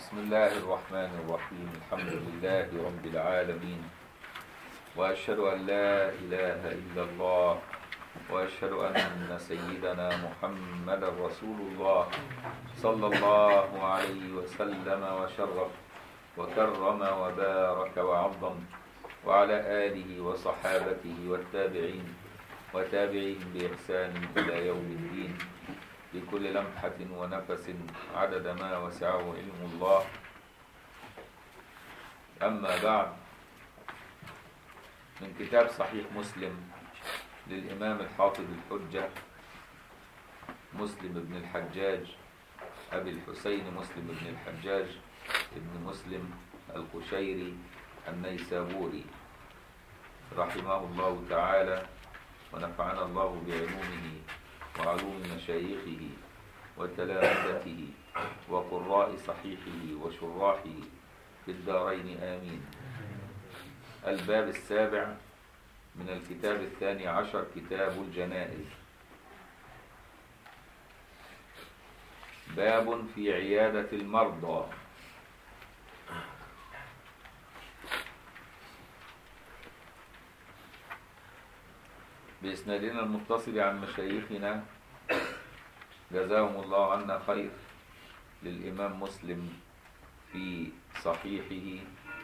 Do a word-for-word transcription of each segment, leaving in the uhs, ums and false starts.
بسم الله الرحمن الرحيم. الحمد لله رب العالمين، وأشهد أن لا إله إلا الله، وأشهد أن سيدنا محمد رسول الله صلى الله عليه وسلم وشرف وكرم وبارك وعظم، وعلى آله وصحابته والتابعين وتابعين بإحسان إلى يوم الدين، بكل لمحة ونفس عدد ما وسعه علم الله. أما بعد، من كتاب صحيح مسلم للإمام الحافظ الحجة مسلم بن الحجاج أبي الحسين مسلم بن الحجاج ابن مسلم القشيري النيسابوري رحمه الله تعالى، ونفعنا الله بعلومه وعلوم مشايخه وتلامذته وقراء صحيحه وشراحه في الدارين آمين. الباب السابع من الكتاب الثاني عشر، كتاب الجنائز. باب في عيادة المرضى. بإسنادنا المتصل عن مشايخنا جزاهم الله عنا خير، للإمام مسلم في صحيحه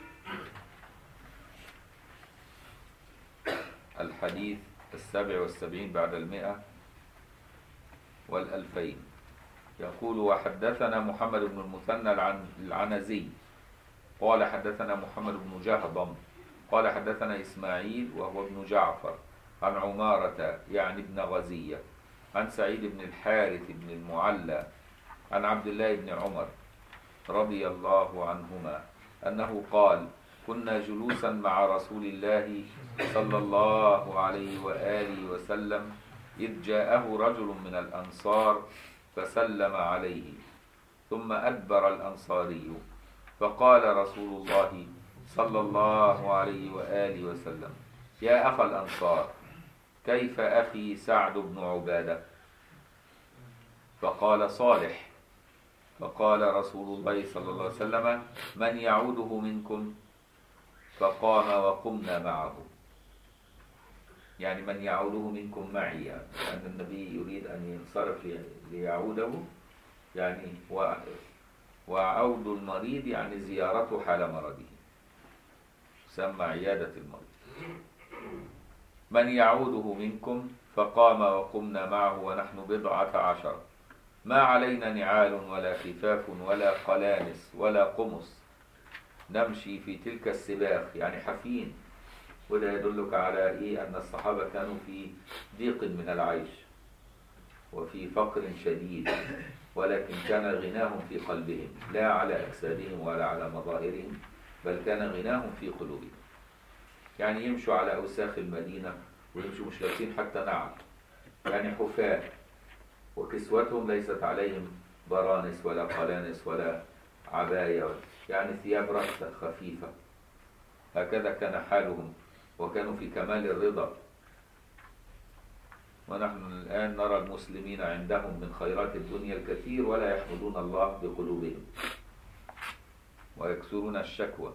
الحديث السابع والسبعين بعد المئة والألفين. يقول: وحدثنا محمد بن المثنى العنزي قال حدثنا محمد بن جهضم قال حدثنا إسماعيل وهو ابن جعفر عن عمارة يعني ابن غزية عن سعيد بن الحارث بن المعلى عن عبد الله بن عمر رضي الله عنهما أنه قال: كنا جلوسا مع رسول الله صلى الله عليه وآله وسلم إذ جاءه رجل من الأنصار فسلم عليه، ثم أدبر الأنصاري، فقال رسول الله صلى الله عليه وآله وسلم: يا أخا الأنصار، كيف أخي سعد بن عبادة؟ فقال: صالح. فقال رسول الله صلى الله عليه وسلم: من يعوده منكم؟ فقام وقمنا معه، يعني من يعوده منكم معي، يعني أن النبي يريد أن ينصرف ليعوده، يعني وعود المريض يعني زيارته حال مرضه، سمى عيادة المريض. من يعوده منكم؟ فقام وقمنا معه ونحن بضعة عشر، ما علينا نعال ولا خفاف ولا قلانس ولا قمص، نمشي في تلك السباخ، يعني حفين. وده يدلك على إيه؟ أن الصحابة كانوا في ضيق من العيش وفي فقر شديد، ولكن كان غناهم في قلبهم، لا على أجسادهم ولا على مظاهرهم، بل كان غناهم في قلوبهم. يعني يمشوا على أوساخ المدينة ويمشوا مش لابسين حتى نعل، يعني حفاة، وكسوتهم ليست عليهم برانس ولا قلانس ولا عباية، يعني ثياب رأسة خفيفة. هكذا كان حالهم، وكانوا في كمال الرضا. ونحن الآن نرى المسلمين عندهم من خيرات الدنيا الكثير، ولا يحمدون الله بقلوبهم ويكسرون الشكوى.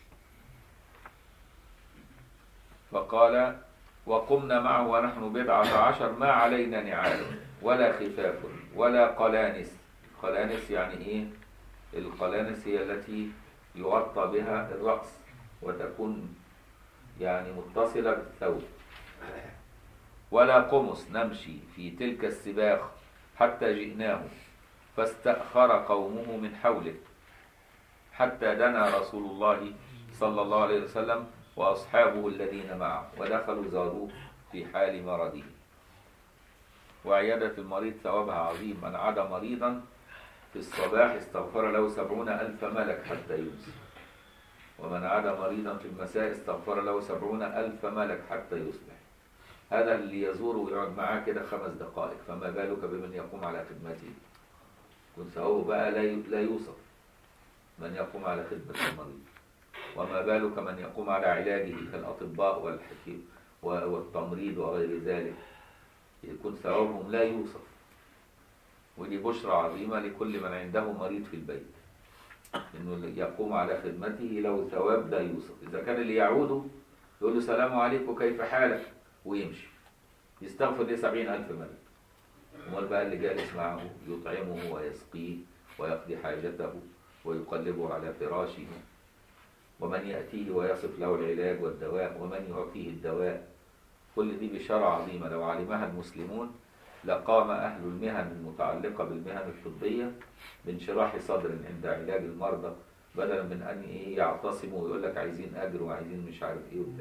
فقال: وقمنا معه ونحن بضعة عشر، ما علينا نعال ولا خفاف ولا قلانس. قلانس يعني إيه؟ القلانس هي التي يغطى بها الرأس وتكون يعني متصلة بالثوب. ولا قمص، نمشي في تلك السباخ حتى جئناه، فاستأخر قومه من حوله حتى دنا رسول الله صلى الله عليه وسلم وأصحابه الذين معه، ودخلوا زاروه في حال مرضه. وعيادة المريض ثوابها عظيم. من عاد مريضا في الصباح استغفر له سبعون ألف ملك حتى يمسي، ومن عاد مريضا في المساء استغفر له سبعون ألف ملك حتى يصبح. هذا اللي يزوره ويقعد معاه كده خمس دقائق، فما بالك بمن يقوم على خدمته؟ كن ثوابه بقى لا يوصف، من يقوم على خدمة المريض. وما بالك من يقوم على علاجه كالأطباء والحكيم والتمريض وغير ذلك، يكون ثوابهم لا يوصف. ودي بشرى عظيمة لكل من عنده مريض في البيت. إنه يقوم على خدمته له ثواب لا يوصف. إذا كان اللي يعوده يقول له سلام عليكم كيف حالك ويمشي، يستغفر ليه سبعين ألف ملك. أمال بقى اللي جالس معه يطعمه ويسقيه ويقضي حاجته ويقلبه على فراشه، ومن يأتيه ويصف له العلاج والدواء، ومن يعطيه الدواء. كل دي بشارة عظيمة لو علمها المسلمون لقام أهل المهن المتعلقة بالمهن الطبية بانشراح صدر عند علاج المرضى، بدلا من أن يعتصموا ويقول لك عايزين أجر وعايزين مش عارف إيه وبتاع.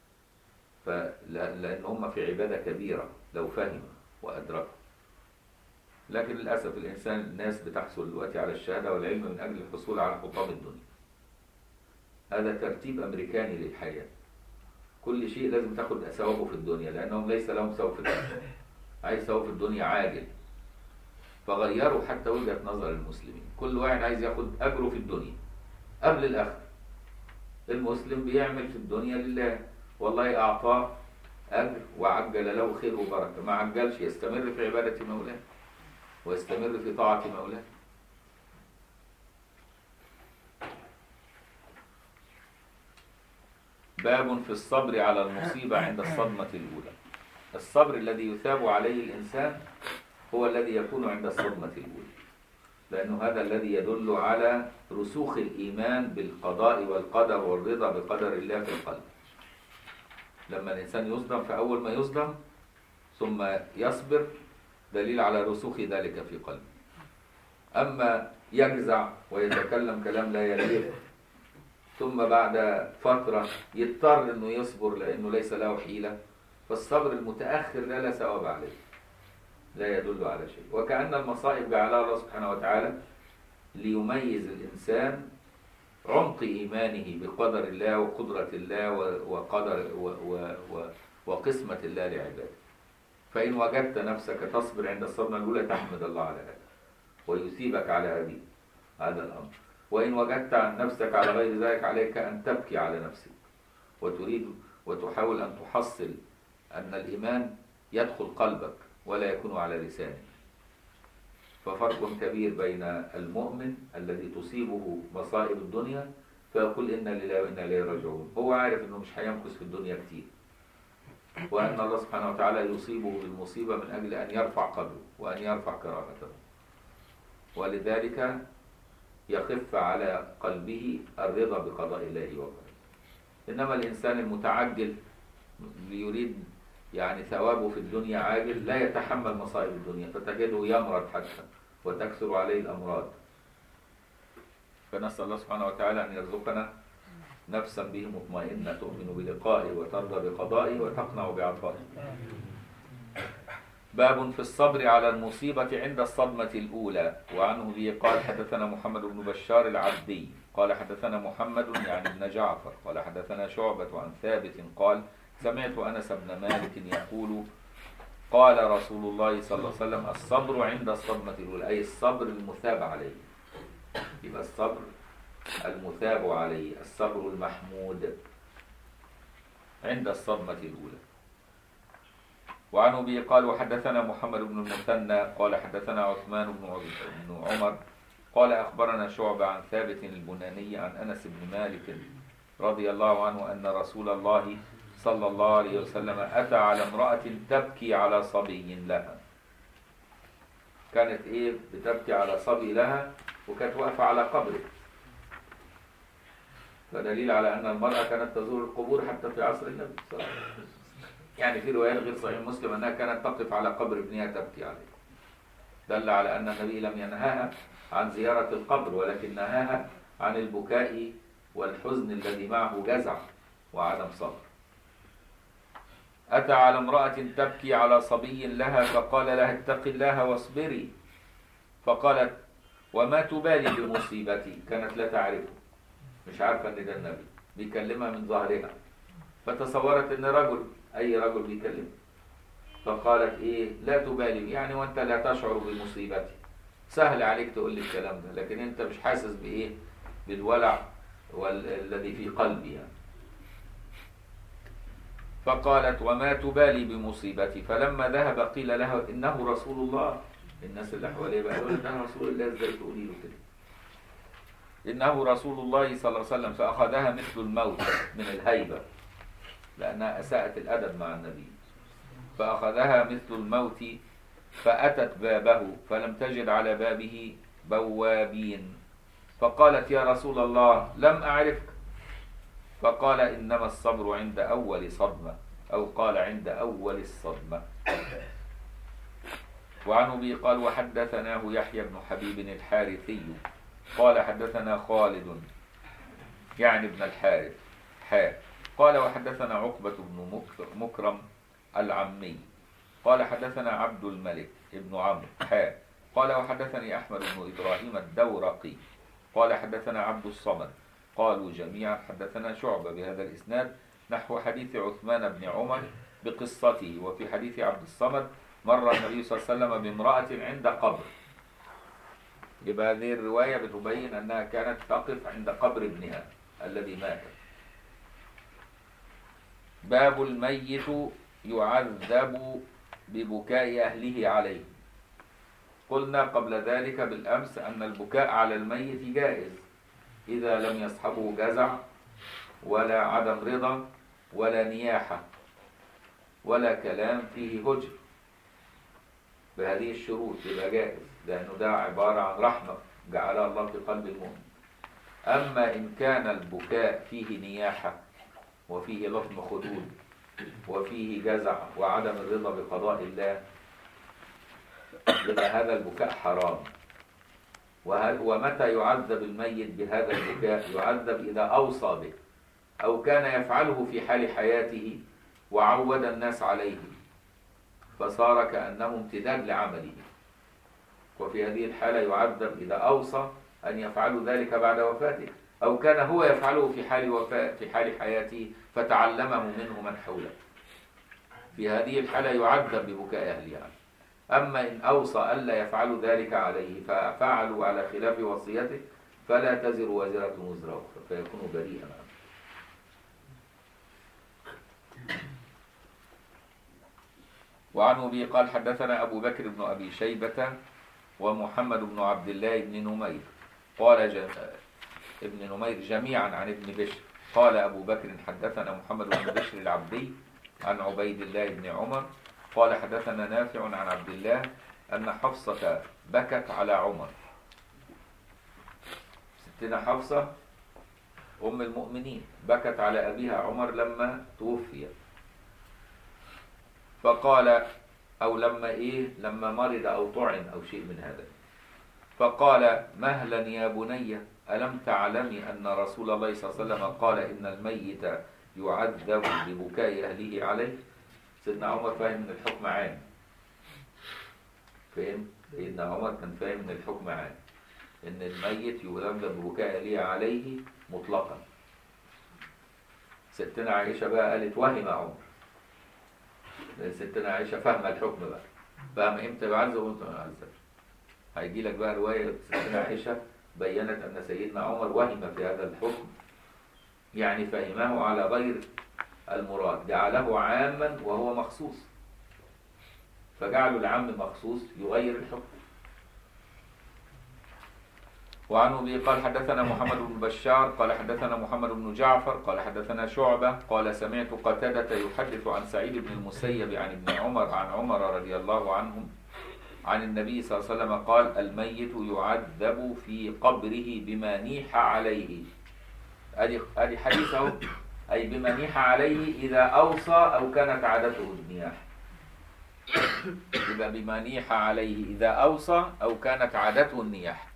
فلأن هم في عبادة كبيرة لو فهموا وأدركوا. لكن للأسف الإنسان الناس بتحصل دلوقتي على الشهادة والعلم من أجل الحصول على حطام الدنيا. هذا ترتيب أمريكاني للحياة. كل شيء لازم تاخد ثوابه في الدنيا، لأنهم ليس لهم ثواب في الدنيا. عايز ثواب في الدنيا عاجل. فغيروا حتى وجهة نظر المسلمين، كل واحد عايز ياخد أجره في الدنيا قبل الآخرة. المسلم بيعمل في الدنيا لله، والله أعطاه أجر وعجل له خير وبركة. ما عجلش يستمر في عبادة مولاه ويستمر في طاعة مولاه. باب في الصبر على المصيبة عند الصدمة الأولى. الصبر الذي يثاب عليه الإنسان هو الذي يكون عند الصدمة الأولى، لأنه هذا الذي يدل على رسوخ الإيمان بالقضاء والقدر والرضا بقدر الله في القلب. لما الإنسان يصدم، فأول ما يصدم ثم يصبر دليل على رسوخ ذلك في قلبه. أما يجزع ويتكلم كلام لا يليق ثم بعد فترة يضطر أنه يصبر لأنه ليس له حيلة، فالصبر المتأخر لا لا ثواب عليه، لا يدل على شيء. وكأن المصائب جعلها الله سبحانه وتعالى ليميز الإنسان عمق إيمانه بقدر الله وقدرة الله وقدر وقسمة الله لعباده. فإن وجدت نفسك تصبر عند الصدمة الأولى تحمد الله على هذا ويثيبك على هذه هذا الأمر. وإن وجدت عن نفسك على غير ذلك عليك أن تبكي على نفسك وتريد وتحاول أن تحصل أن الإيمان يدخل قلبك ولا يكون على لسانك. ففرق كبير بين المؤمن الذي تصيبه مصائب الدنيا فيقول إنا لله وإنا إليه راجعون، هو عارف أنه مش هيمكث في الدنيا كتير، وأن الله سبحانه وتعالى يصيبه بالمصيبة من أجل أن يرفع قدره وأن يرفع كرامته، ولذلك يخف على قلبه الرضا بقضاء الله وقدره. إنما الإنسان المتعجل يريد يعني ثوابه في الدنيا عاجل لا يتحمل مصائب الدنيا، فتجده يمرض حتى وتكثر عليه الأمراض. فنسأل الله سبحانه وتعالى أن يرزقنا نفسا به مطمئنة تؤمن بلقائه وترضى بقضائه وتقنع بعطائه. باب في الصبر على المصيبة عند الصدمة الأولى. وعنه به قال حدثنا محمد بن بشار العبدي قال حدثنا محمد يعني ابن جعفر قال حدثنا شعبة عن ثابت قال سمعت أنس بن مالك يقول قال رسول الله صلى الله عليه وسلم الصبر عند الصدمة الأولى، أي الصبر المثاب عليه. يبقى الصبر المثاب عليه، الصبر المحمود عند الصدمة الأولى. وعنه به قال وحدثنا محمد بن المثنى قال حدثنا عثمان بن عمر قال أخبرنا شعبة عن ثابت البناني عن أنس بن مالك رضي الله عنه أن رسول الله صلى الله عليه وسلم أتى على امرأة تبكي على صبي لها. كانت إيه بتبكي على صبي لها وكانت واقفة على قبره، فدليل على أن المرأة كانت تزور القبور حتى في عصر النبي صلى الله عليه وسلم. يعني في روايات غير صحيح مسلم أنها كانت تقف على قبر ابنها تبكي عليه، دل على أن النبي لم ينهاها عن زيارة القبر ولكن نهاها عن البكاء والحزن الذي معه جزع وعدم صبر. أتى على امرأة تبكي على صبي لها فقال لها اتق الله واصبري، فقالت وما تبالي بمصيبتي، كانت لا تعرفه، مش عارفة أن ده النبي بيكلمها من ظهرها، فتصورت أن رجل أي رجل بيكلمها، فقالت إيه لا تبالي، يعني وأنت لا تشعر بمصيبتي، سهل عليك تقول لي الكلام ده لكن أنت مش حاسس بإيه بالولع والذي في قلبي يعني. فقالت وما تبالي بمصيبتي، فلما ذهب قيل لها إنه رسول الله. الناس اللي حواليه بقى يقولوا ده رسول الله، ازاي تقولي له كده؟ إنه رسول الله صلى الله عليه وسلم فأخذها مثل الموت من الهيبة، لأنها أساءت الأدب مع النبي، فأخذها مثل الموت فأتت بابه فلم تجد على بابه بوابين، فقالت يا رسول الله لم أعرفك، فقال إنما الصبر عند أول صدمة، أو قال عند أول الصدمة. وعن أبي قال وحدثناه يحيى بن حبيب الحارثي قال حدثنا خالد يعني ابن الحارث حاء قال وحدثنا عقبة بن مكرم العمي قال حدثنا عبد الملك ابن عمرو حاء قال وحدثني أحمد بن إبراهيم الدورقي قال حدثنا عبد الصمد قالوا جميعا حدثنا شعبة بهذا الإسناد نحو حديث عثمان بن عمر بقصته. وفي حديث عبد الصمد مر النبي صلى الله عليه وسلم بامرأة عند قبر، يبقى هذه الرواية بتبين أنها كانت تقف عند قبر ابنها الذي مات. باب الميت يعذب ببكاء أهله عليه. قلنا قبل ذلك بالأمس أن البكاء على الميت جائز إذا لم يصحبه جزع ولا عدم رضا ولا نياحة ولا كلام فيه هجر، بهذه الشروط يبقى جائز، لأنه ده عبارة عن رحمة جعلها الله في قلب المؤمن. أما إن كان البكاء فيه نياحة وفيه لطم خدود وفيه جزع وعدم الرضا بقضاء الله، يبقى هذا البكاء حرام. ومتى يعذب الميت بهذا البكاء؟ يعذب إذا أوصى به أو كان يفعله في حال حياته وعود الناس عليه فصار كأنه امتداد لعمله، وفي هذه الحالة يعذب إذا أوصى أن يفعلوا ذلك بعد وفاته، أو كان هو يفعله في حال وفاة في حال حياته فتعلمه منه من حوله، في هذه الحالة يعذب ببكاء أهله. أما إن أوصى ألا يفعلوا ذلك عليه ففعلوا على خلاف وصيته فلا تزر وازرة وزر أخرى فيكون بريئا عنه. وعن أبي قال حدثنا أبو بكر بن أبي شيبة ومحمد بن عبد الله بن نمير قال جم... ابن نمير جميعا عن ابن بشر قال أبو بكر حدثنا محمد بن بشر العبدي عن عبيد الله بن عمر قال حدثنا نافع عن عبد الله أن حفصة بكت على عمر. ستنا حفصة أم المؤمنين بكت على أبيها عمر لما توفي، فقال أو لما إيه لما مرض أو طعن أو شيء من هذا، فقال مهلا يا بني ألم تعلمي أن رسول الله صلى الله عليه وسلم قال إن الميت يعذب ببكاء أهله عليه. سيدنا عمر فاهم من الحكم عام، فهم سيدنا عمر كان فاهم من الحكم عام إن الميت يعذب ببكاء أهله عليه مطلقا. ستنا عائشة بقى قالت وهم عمر، ستنا عائشة فاهمة الحكم بقى، فاهمة امتى يعذب وامتى ما يعذبش. هيجي لك بقى رواية ستنا عائشة بيّنت أن سيدنا عمر وهم في هذا الحكم، يعني فهمه على غير المراد، جعله عاما وهو مخصوص، فجعله العام مخصوص يغير الحكم. وعن أبي قال حدثنا محمد بن بشار قال حدثنا محمد بن جعفر قال حدثنا شعبة قال سمعت قتادة يحدث عن سعيد بن المسيب عن ابن عمر عن عمر رضي الله عنهم عن النبي صلى الله عليه وسلم قال الميت يعذب في قبره بما نيح عليه. ادي ادي حديث اهو، اي بما نيح عليه اذا اوصى او كانت عادته النياح. يبقى بما نيح عليه اذا اوصى او كانت عادته النياح.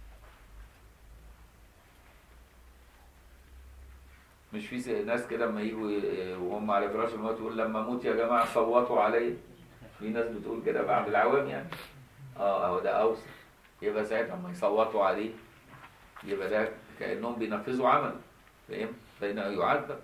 مش في ناس كده لما يجوا وهم على فراش الموت يقول لما اموت يا جماعه صوتوا علي، في ناس بتقول كده بعض العوام يعني. اه اهو ده اوصى، يبقى ساعتها لما يصوتوا عليه يبقى ده كانهم بينفذوا عمل، فاهم؟ فإنه يعذب.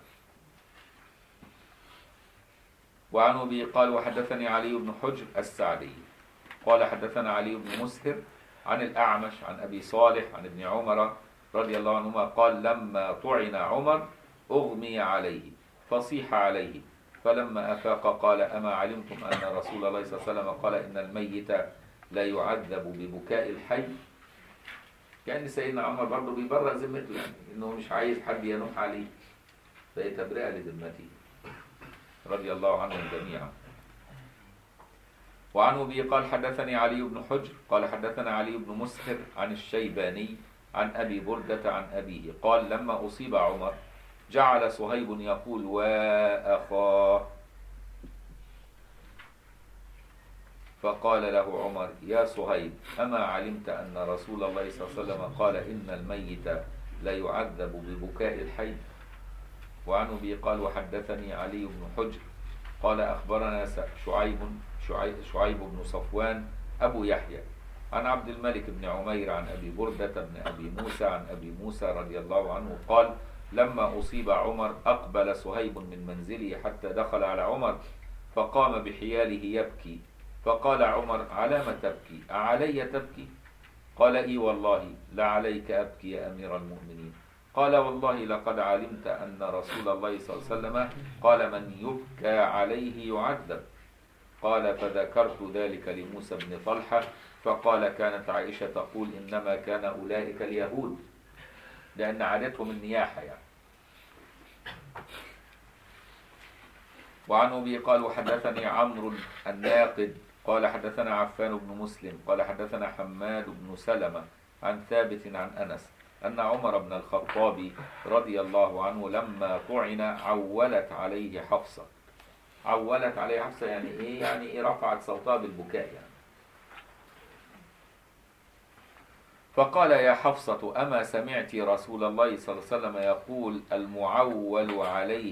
وعن أبي قال وحدثني علي بن حجر السعدي قال حدثنا علي بن مسهر عن الأعمش عن أبي صالح عن ابن عمر رضي الله عنهما قال لما طعن عمر أغمي عليه فصيح عليه فلما أفاق قال أما علمتم أن رسول الله صلى الله عليه وسلم قال إن الميت لا يعذب ببكاء الحي. كأن سيدنا عمر برضه بيبرأ ذمته، يعني إنه مش عايز حد ينوح عليه، فهي تبرئة لذمته رضي الله عنهم جميعا. وعن أبي قال حدثني علي بن حجر قال حدثنا علي بن مسهر عن الشيباني عن أبي بردة عن أبيه قال لما أصيب عمر جعل صهيب يقول وأخاه، فقال له عمر يا صهيب أما علمت أن رسول الله صلى الله عليه وسلم قال إن الميت لا يعذب ببكاء الحي. وعن أبي قال وحدثني علي بن حجر قال أخبرنا شعيب شعيب, شعيب بن صفوان أبو يحيى عن عبد الملك بن عمير عن أبي بردة بن أبي موسى عن أبي موسى رضي الله عنه قال لما أصيب عمر أقبل صهيب من منزله حتى دخل على عمر فقام بحياله يبكي، فقال عمر على ما تبكي؟ أعلي تبكي؟ قال إي والله لعليك أبكي يا أمير المؤمنين. قال والله لقد علمت أن رسول الله صلى الله عليه وسلم قال من يبكى عليه يعذب. قال فذكرت ذلك لموسى بن طلحة فقال كانت عائشة تقول إنما كان أولئك اليهود، لأن عادتهم النياحة يعني. وعن أبي قال وحدثني عمرو الناقد قال حدثنا عفان بن مسلم قال حدثنا حماد بن سلمة عن ثابت عن أنس أن عمر بن الخطاب رضي الله عنه لما طعن عولت عليه حفصة. عولت عليه حفصة يعني إيه؟ يعني إيه؟ رفعت صوتها بالبكاء يعني. فقال يا حفصة أما سمعت رسول الله صلى الله عليه وسلم يقول المعول عليه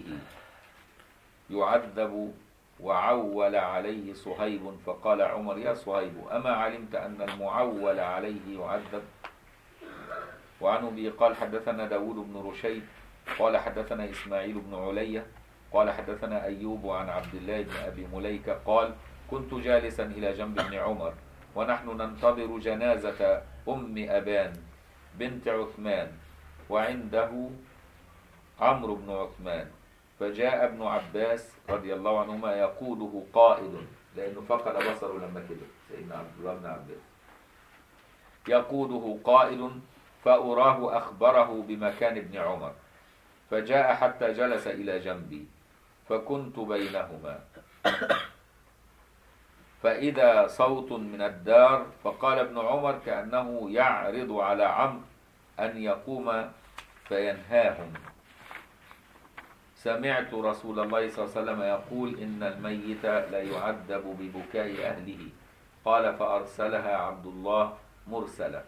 يعذب وعول عليه صهيب؟ فقال عمر يا صهيب أما علمت أن المعول عليه يعذب؟ وعن أبي قال حدثنا داود بن رشيد قال حدثنا إسماعيل بن علية قال حدثنا أيوب عن عبد الله بن أبي مليكة قال كنت جالسا إلى جنب ابن عمر ونحن ننتظر جنازة أم أبان بنت عثمان وعنده عمرو بن عثمان، فجاء ابن عباس رضي الله عنهما يقوده قائد، لأنه فقد بصره لما كبر سيدنا عبد الله بن عباس، يقوده قائد فأراه أخبره بمكان ابن عمر، فجاء حتى جلس إلى جنبي فكنت بينهما، فإذا صوت من الدار، فقال ابن عمر كأنه يعرض على عمرو أن يقوم فينهاهم، سمعت رسول الله صلى الله عليه وسلم يقول إن الميت لا يعذب ببكاء أهله. قال فأرسلها عبد الله مرسلة،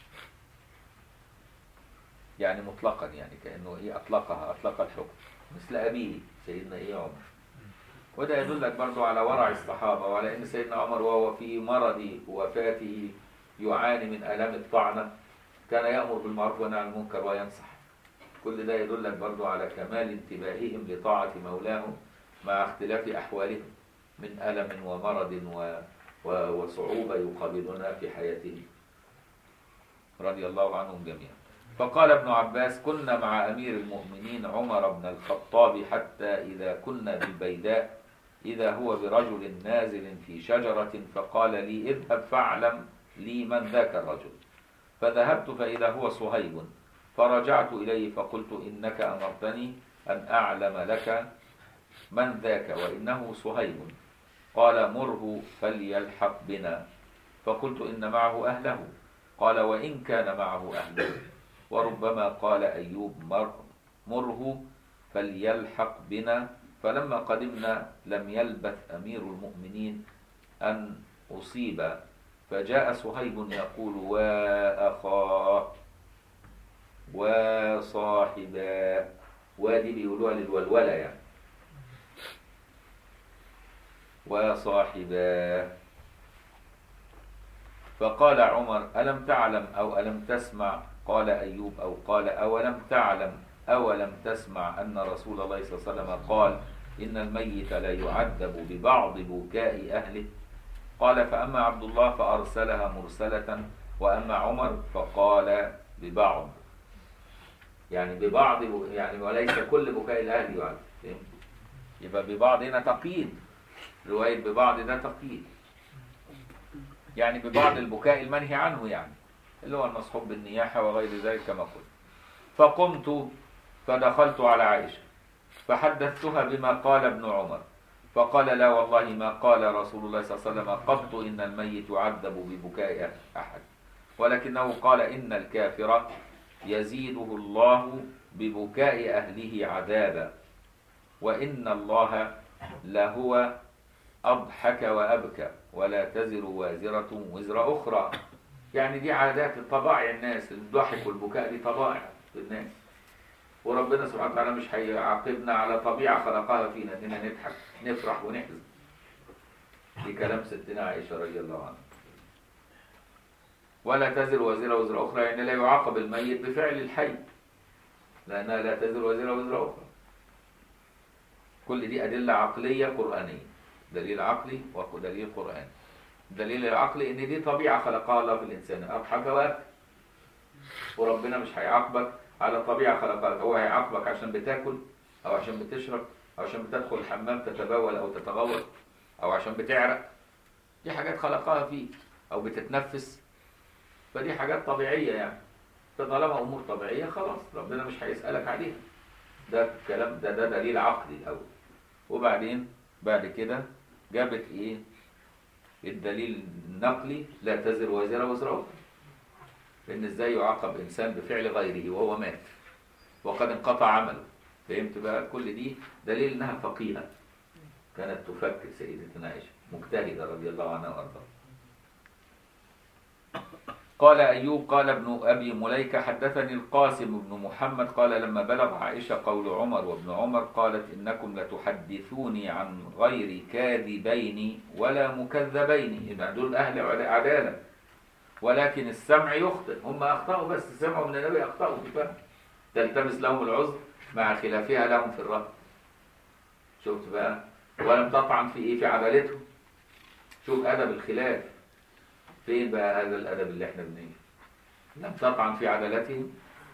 يعني مطلقا، يعني كأنه إيه أطلقها أطلق الحكم مثل أبيه سيدنا إيه عمر. وده يدلك برضو على ورع الصحابة وعلى أن سيدنا عمر وهو في مرض وفاته يعاني من آلام الطعنة كان يأمر بالمعروف وينهى عن المنكر وينصح. كل ده يدلك برضو على كمال انتباههم لطاعة مولاهم مع اختلاف أحوالهم من ألم ومرض و... و... وصعوبة يقابلونها في حياتهم رضي الله عنهم جميعا. فقال ابن عباس كنا مع أمير المؤمنين عمر بن الخطاب حتى إذا كنا بالبيداء إذا هو برجل نازل في شجرة، فقال لي اذهب فاعلم لي من ذاك الرجل، فذهبت فإذا هو صهيب، فرجعت إليه فقلت إنك أمرتني أن أعلم لك من ذاك وإنه صهيب. قال مره فليلحق بنا، فقلت إن معه أهله. قال وإن كان معه أهله. وربما قال أيوب مر مره فليلحق بنا. فلما قدمنا لم يلبث أمير المؤمنين أن أصيب، فجاء صهيب يقول وأخاه وصاحبا، وادي بيقولوها للولولة يعني، وصاحبا. فقال عمر ألم تعلم أو ألم تسمع؟ قال أيوب أو قال أولم تعلم أولم تسمع أن رسول الله صلى الله عليه وسلم قال إن الميت لا يعذب ببعض بكاء أهله؟ قال فأما عبد الله فأرسلها مرسلة، وأما عمر فقال ببعض، يعني ببعض يعني وليس كل بكاء الأهل يعذب. يبقى ببعض هنا تقييد، رواية ببعض ده تقييد، يعني ببعض البكاء المنهي عنه، يعني اللي هو المصحوب بالنياحة وغير ذلك كما قلت. فقمت فدخلت على عائشة فحدثتها بما قال ابن عمر، فقال لا والله ما قال رسول الله صلى الله عليه وسلم قط إن الميت يعذب ببكاء أحد، ولكنه قال إن الكافر يزيده الله ببكاء أهله عذابا، وإن الله لهو أضحك وأبكى ولا تزر وازرة وزر أخرى. يعني دي عادات طبائع الناس، الضحك والبكاء دي طبائع في الناس، وربنا سبحانه وتعالى مش هيعاقبنا على طبيعة خلقها فينا اننا نضحك نفرح ونحزن. دي كلام ستنا عائشة رضي الله عنها. ولا تزر وازرة وزر أخرى، يعني لا يعاقب الميت بفعل الحي، لأنها لا تزر وازرة وزر أخرى. كل دي أدلة عقلية قرآنية، دليل عقلي ودليل قرآني. الدليل العقلي ان دي طبيعة خلقها الله في الإنسان، أضحك وأبكى، وربنا مش هيعاقبك على طبيعة خلقها، هو هيعاقبك عشان بتاكل أو عشان بتشرب أو عشان بتدخل الحمام تتبول أو تتغوط أو عشان بتعرق. دي حاجات خلقها فيك، أو بتتنفس، فدي حاجات طبيعية يعني. فطالما أمور طبيعية خلاص ربنا مش هيسألك عليها. ده الكلام ده ده دليل عقلي الأول، وبعدين بعد كده جابت إيه؟ الدليل النقلي لا تزر وازرة وزر أخرى، لأن إزاي يعاقب إنسان بفعل غيره وهو مات وقد انقطع عمله. فهمت بقى؟ كل دي دليل إنها فقيهة كانت تفكر سيدتنا عائشة، مجتهدة رضي الله عنها وأرضاها. قال أيوب قال ابن أبي مليكة حدثني القاسم بن محمد قال لما بلغ عائشة قول عمر وابن عمر قالت إنكم لتحدثوني عن غير كاذبين ولا مكذبين، يبقى دول أهل عدالة، ولكن السمع يخطئ، هم أخطأوا بس سمعوا من النبي أخطأوا بفهم، تلتمس لهم العذر مع خلافها لهم في الرد. شفت بقى؟ ولم تطعن في إيه؟ في عدالتهم. شوف أدب الخلاف فين بقى؟ هذا الأدب اللي احنا بنيه. لم تطعن في عدالتهم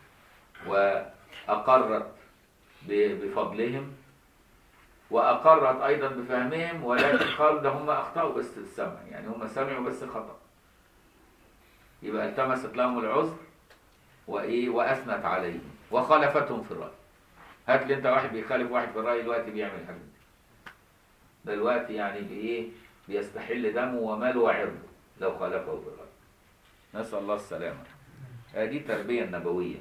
وأقرت بفضلهم وأقرت أيضا بفهمهم، ولكن قال ده هم أخطأوا بس السمع، يعني هم سمعوا بس خطأ. يبقى التمست لهم العذر وإيه؟ وأثنت عليهم وخالفتهم في الرأي. هات لي أنت واحد بيخالف واحد في الرأي دلوقتي بيعمل حاجة ده دلوقتي، يعني بإيه؟ بيستحل دمه وماله وعرضه لو خالفه في الرأي. نسأل الله السلامة. هذه التربية النبوية.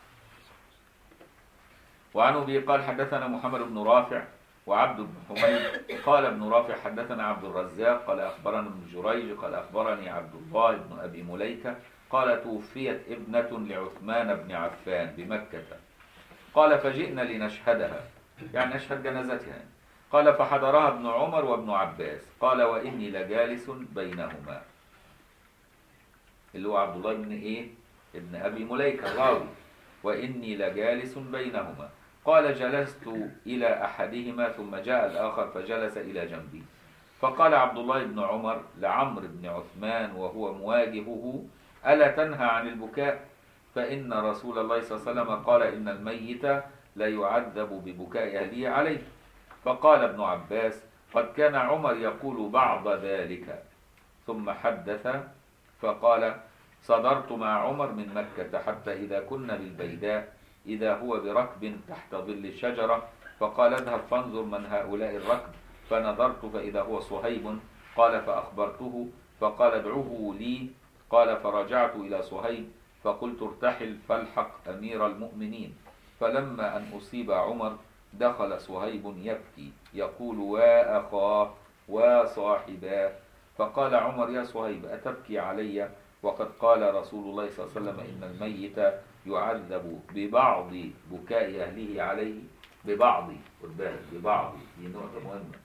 وعن أبي قال حدثنا محمد بن رافع وعبد بن حميد قال ابن رافع حدثنا عبد الرزاق قال أخبرنا ابن جريج قال أخبرني عبد الله بن أبي مليكة قال توفيت ابنة لعثمان بن عفان بمكة، قال فجئنا لنشهدها، يعني نشهد جنازتها يعني. قال فحضرها ابن عمر وابن عباس قال وإني لجالس بينهما، اللي هو عبد الله بن إيه؟ ابن أبي مليكة الراوي، وإني لجالس بينهما. قال جلست إلى أحدهما ثم جاء الآخر فجلس إلى جنبي، فقال عبد الله بن عمر لعمرو بن عثمان وهو مواجهه ألا تنهى عن البكاء؟ فإن رسول الله صلى الله عليه وسلم قال إن الميت لا يعذب ببكاء أهله عليه. فقال ابن عباس قد كان عمر يقول بعض ذلك، ثم حدث فقال صدرت مع عمر من مكة حتى إذا كنا بالبيداء إذا هو بركب تحت ظل الشجرة، فقال اذهب فانظر من هؤلاء الركب، فنظرت فإذا هو صهيب، قال فأخبرته فقال ادعوه لي، قال فرجعت إلى صهيب فقلت ارتحل فالحق أمير المؤمنين. فلما أن أصيب عمر دخل صهيب يبكي يقول وأخاه وصاحباه، فقال عمر يا صهيب أتبكي علي وقد قال رسول الله صلى الله عليه وسلم إن الميت يعذب ببعض بكاء أهله عليه، ببعض ببعض دي نقطة مهمة.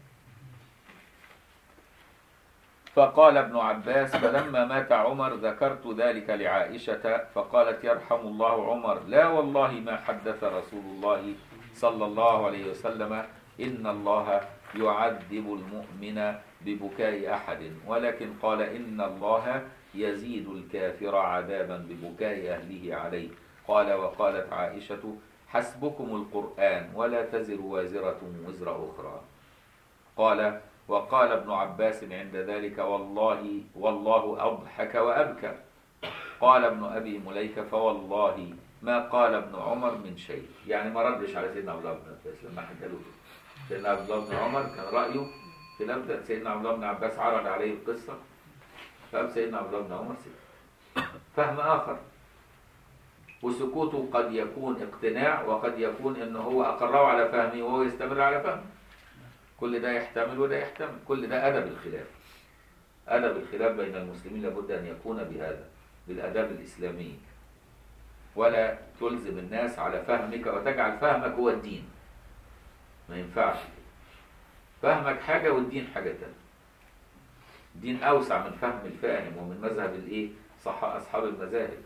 فقال ابن عباس فلما مات عمر ذكرت ذلك لعائشة فقالت يرحم الله عمر لا والله ما حدث رسول الله صلى الله عليه وسلم إن الله يعذب المؤمن ببكاء أحد، ولكن قال إن الله يزيد الكافر عذابا ببكاء أهله عليه. قال وقالت عائشة حسبكم القرآن ولا تزر وازرة وزر أخرى. قال وقال ابن عباس عند ذلك والله والله أضحك وأبكى. قال ابن أبي مليكة فوالله ما قال ابن عمر من شيء، يعني ما ردش على سيدنا عبد الله بن عباس لما حكى له. سيدنا عبد الله بن عمر كان رأيه في لبدأ، سيدنا عبد الله بن عباس عرض عليه القصة، فقام سيدنا عبد الله بن عمر سكت. فهم آخر، وسكوته قد يكون اقتناع وقد يكون انه هو اقره على فهمه وهو يستمر على فهمه. كل ده يحتمل وده يحتمل، كل ده ادب الخلاف. ادب الخلاف بين المسلمين لابد ان يكون بهذا، بالاداب الاسلاميه، ولا تلزم الناس على فهمك وتجعل فهمك هو الدين. ما ينفعش، فهمك حاجه والدين حاجه ثانيه. الدين اوسع من فهم الفاهم ومن مذهب الايه صح اصحاب المذاهب.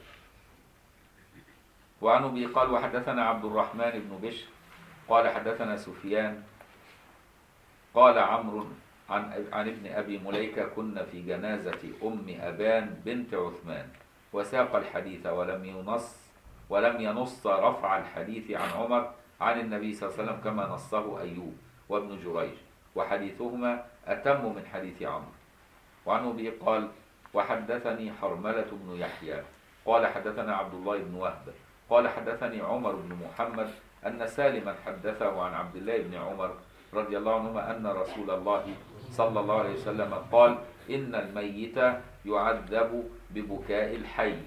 وعن أبي قال وحدثنا عبد الرحمن بن بشر قال حدثنا سفيان قال عمرو عن عن ابن أبي مليكة كنا في جنازة أم أبان بنت عثمان، وساق الحديث ولم ينص ولم ينص رفع الحديث عن عمر عن النبي صلى الله عليه وسلم كما نصه أيوب وابن جريج، وحديثهما أتم من حديث عمرو. وعن أبي قال وحدثني حرملة بن يحيى قال حدثنا عبد الله بن وهب قال حدثني عمر بن محمد أن سالما حدثه عن عبد الله بن عمر رضي الله عنهما أن رسول الله صلى الله عليه وسلم قال إن الميت يعذب ببكاء الحي.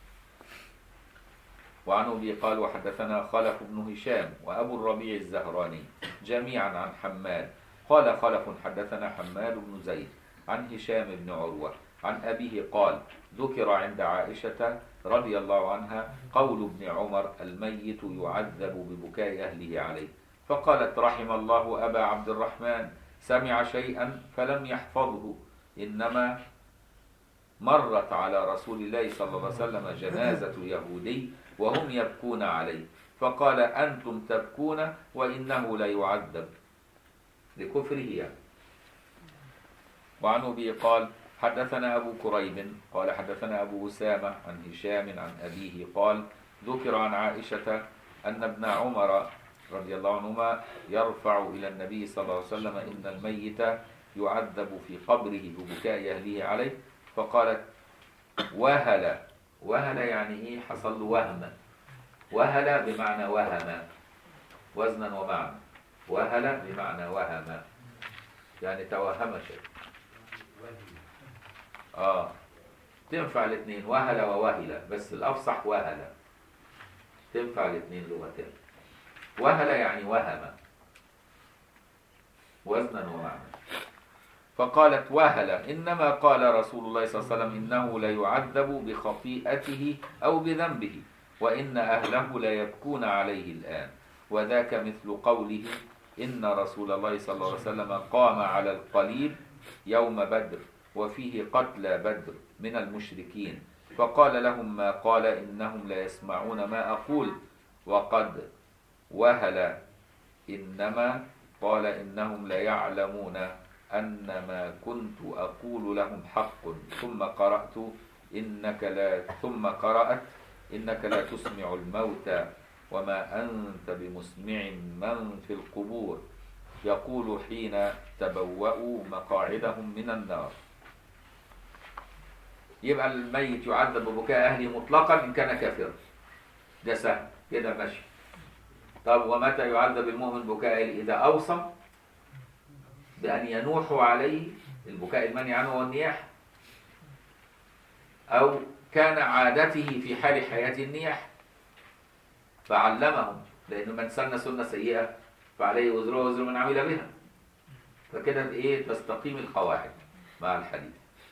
وعن أبي قال وحدثنا خلف بن هشام وأبو الربيع الزهراني جميعا عن حماد قال خلف حدثنا حماد بن زيد عن هشام بن عروة عن أبيه قال ذكر عند عائشة رضي الله عنها قول ابن عمر الميت يعذب ببكاء أهله عليه، فقالت رحم الله أبا عبد الرحمن سمع شيئا فلم يحفظه، إنما مرت على رسول الله صلى الله عليه وسلم جنازة يهودي وهم يبكون عليه، فقال أنتم تبكون وإنه لا يعذب لكفره يعني. وعن أبي قال حدثنا أبو كريب قال حدثنا أبو أسامة عن هشام عن أبيه قال ذكر عن عائشة أن ابن عمر رضي الله عنهما يرفع إلى النبي صلى الله عليه وسلم إن الميت يعذب في قبره ببكاء أهله عليه، فقالت وهل. وهل يعني إيه؟ حصل له وهم. وهل بمعنى وهم، وزنا ومعنى. وهل بمعنى وهم، يعني توهم شيء. آه تنفع الاثنين، وهل ووهل، بس الأفصح وهل، تنفع الاثنين لغتين. وهل يعني وهم وزنا ومعنى. فقالت وهل إنما قال رسول الله صلى الله عليه وسلم إنه لا يعذب بخطيئته أو بذنبه وإن أهله لا يبكون عليه الآن، وذاك مثل قوله إن رسول الله صلى الله عليه وسلم قام على القليب يوم بدر وفيه قتلى بدر من المشركين، فقال لهم ما قال إنهم لا يسمعون ما أقول، وقد وهل إنما قال إنهم لا يعلمون أن ما كنت أقول لهم حق، ثم قرأت إنك لا ثم قرأت إنك لا تسمع الموتى وما أنت بمسمع من في القبور يقول حين تبوأوا مقاعدهم من النار. يبقى الميت يعذب ببكاء أهله مطلقا إن كان كافرا، ده سهل كده ماشي. طب ومتى يعذب المؤمن بكاء أهله؟ إذا أوصى بأن ينوحوا عليه، البكاء المنهي عنه هو النياح، أو كان عادته في حال حياة النياح فعلمهم، لأن من سن سنة سيئة فعليه وزرها وزر من عمل بها، فكده إيه تستقيم القواعد مع الحديث.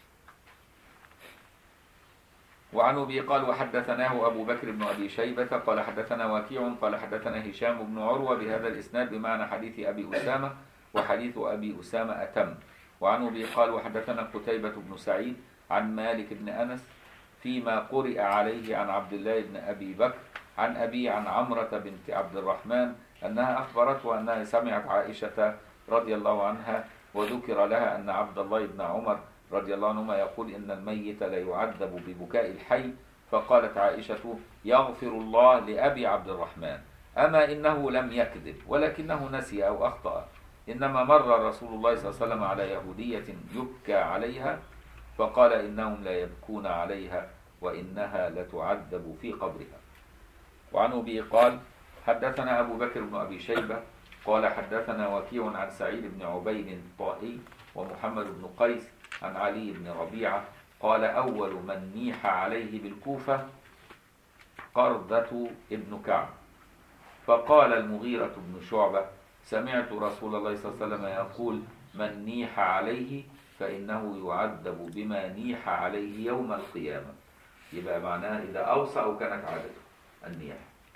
وعن أبي قال وحدثناه أبو بكر بن أبي شيبة قال حدثنا وكيع قال حدثنا هشام بن عروة بهذا الإسناد بمعنى حديث أبي أسامة، وحديث أبي أسامة أتم. وعن أبي قال وحدثنا قتيبة بن سعيد عن مالك بن أنس فيما قرئ عليه عن عبد الله بن أبي بكر عن أبي عن عمرة بنت عبد الرحمن أنها أخبرته أنها سمعت عائشة رضي الله عنها وذكر لها أن عبد الله بن عمر رضي الله عنهما يقول إن الميت لا يعذب ببكاء الحي، فقالت عائشة يغفر الله لأبي عبد الرحمن، أما إنه لم يكذب ولكنه نسي أو أخطأ، إنما مر رسول الله صلى الله عليه وسلم على يهودية يبكى عليها فقال إنهم لا يبكون عليها وإنها لتعذب في قبرها. وعن أبي قال حدثنا أبو بكر بن أبي شيبة قال حدثنا وكيع عن سعيد بن عبيد الطائي ومحمد بن قيس عن علي بن ربيعة قال أول من نيح عليه بالكوفة قرظة ابن كعب، فقال المغيرة بن شعبة سمعت رسول الله صلى الله عليه وسلم يقول من نيح عليه فإنه يعذب بما نيح عليه يوم القيامة. يبقى معناه إذا أوصى كانت عادته النياح.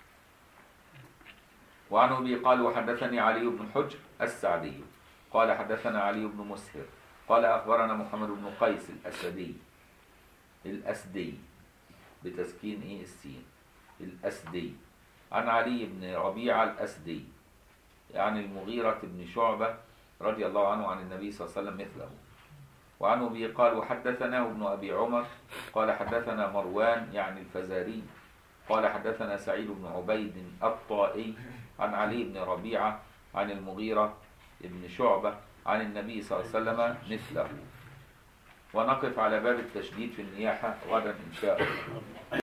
وعن أبي قال وحدثني علي بن حجر السعدي قال حدثنا علي بن مسهر قال أخبرنا محمد بن قيس الأسدي الأسدي بتسكين إيه السين الأسدي عن علي بن ربيعة الأسدي يعني المغيرة بن شعبة رضي الله عنه عن النبي صلى الله عليه وسلم مثله. وعن أبي قال وحدثنا ابن أبي عمر قال حدثنا مروان يعني الفزاري قال حدثنا سعيد بن عبيد الطائي عن علي بن ربيعة عن المغيرة بن شعبة عن النبي صلى الله عليه وسلم مثله. ونقف على باب التشديد في النياحة غدا إن شاء الله.